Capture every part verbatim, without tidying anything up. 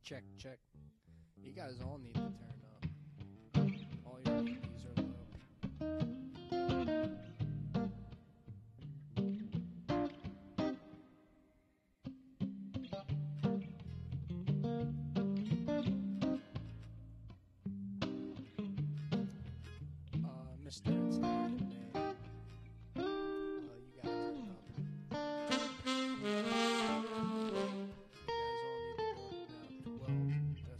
Check, check. You guys all need to turn up. All your babies are low. Uh, Mister Italian Man. Uh, you gotta turn up. You guys all need to go down twelve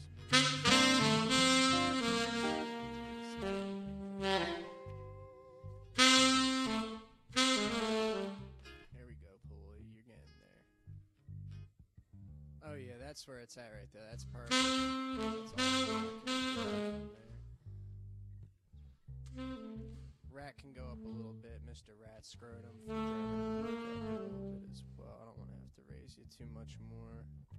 decibels. Here we go, Pulley. You're getting there. Oh yeah, that's where it's at right there. That's perfect. That's awesome. Rat can go up a little bit. Mister Rat Scrotum from German. A little bit as well. I don't want to have to raise you too much more.